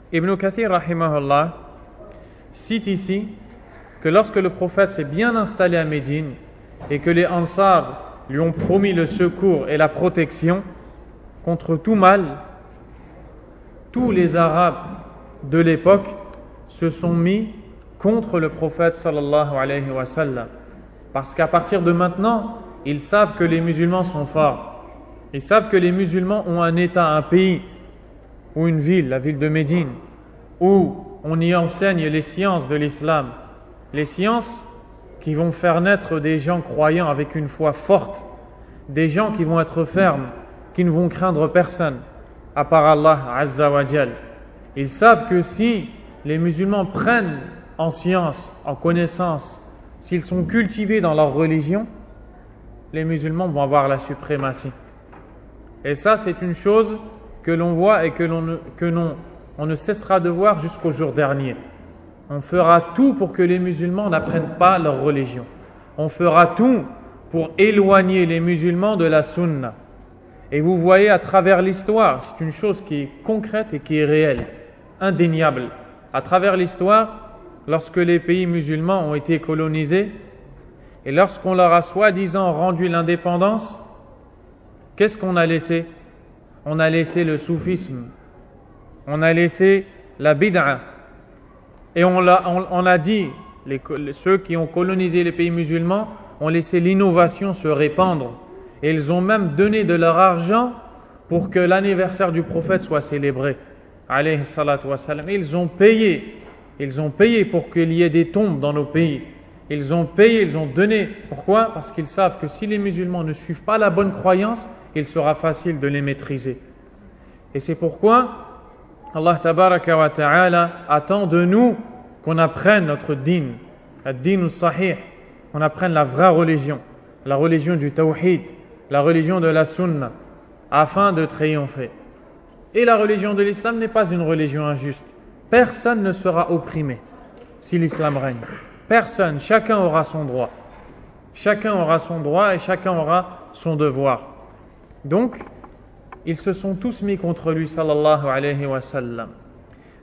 Ibn Kathir, rahimahullah, cite ici que lorsque le prophète s'est bien installé à Médine et que les Ansar lui ont promis le secours et la protection contre tout mal, tous les Arabes de l'époque se sont mis contre le prophète sallallahu alayhi wa sallam. Parce qu'à partir de maintenant, ils savent que les musulmans sont forts. Ils savent que les musulmans ont un État, un pays, ou une ville, la ville de Médine, où on y enseigne les sciences de l'islam. Les sciences qui vont faire naître des gens croyants avec une foi forte, des gens qui vont être fermes, qui ne vont craindre personne, à part Allah Azza wa Jal. Ils savent que si les musulmans prennent en science, en connaissance, s'ils sont cultivés dans leur religion, les musulmans vont avoir la suprématie. Et ça, c'est une chose que l'on voit et on ne cessera de voir jusqu'au jour dernier. On fera tout pour que les musulmans n'apprennent pas leur religion. On fera tout pour éloigner les musulmans de la sunna. Et vous voyez à travers l'histoire, c'est une chose qui est concrète et qui est réelle, indéniable. À travers l'histoire, lorsque les pays musulmans ont été colonisés et lorsqu'on leur a soi-disant rendu l'indépendance, qu'est-ce qu'on a laissé? On a laissé le soufisme, on a laissé la bid'a, et on a dit, ceux qui ont colonisé les pays musulmans ont laissé l'innovation se répandre, et ils ont même donné de leur argent pour que l'anniversaire du prophète soit célébré, alayhi salatu wassalam. Ils ont payé pour qu'il y ait des tombes dans nos pays. Ils ont payé, ils ont donné. Pourquoi? Parce qu'ils savent que si les musulmans ne suivent pas la bonne croyance, il sera facile de les maîtriser. Et c'est pourquoi Allah tabaraka wa ta'ala attend de nous qu'on apprenne notre din, ad-din sahih, qu'on apprenne la vraie religion, la religion du tawhid, la religion de la sunna, afin de triompher. Et la religion de l'islam n'est pas une religion injuste. Personne ne sera opprimé si l'islam règne. Personne, chacun aura son droit. Chacun aura son droit et chacun aura son devoir. Donc, ils se sont tous mis contre lui, sallallahu alayhi wa sallam.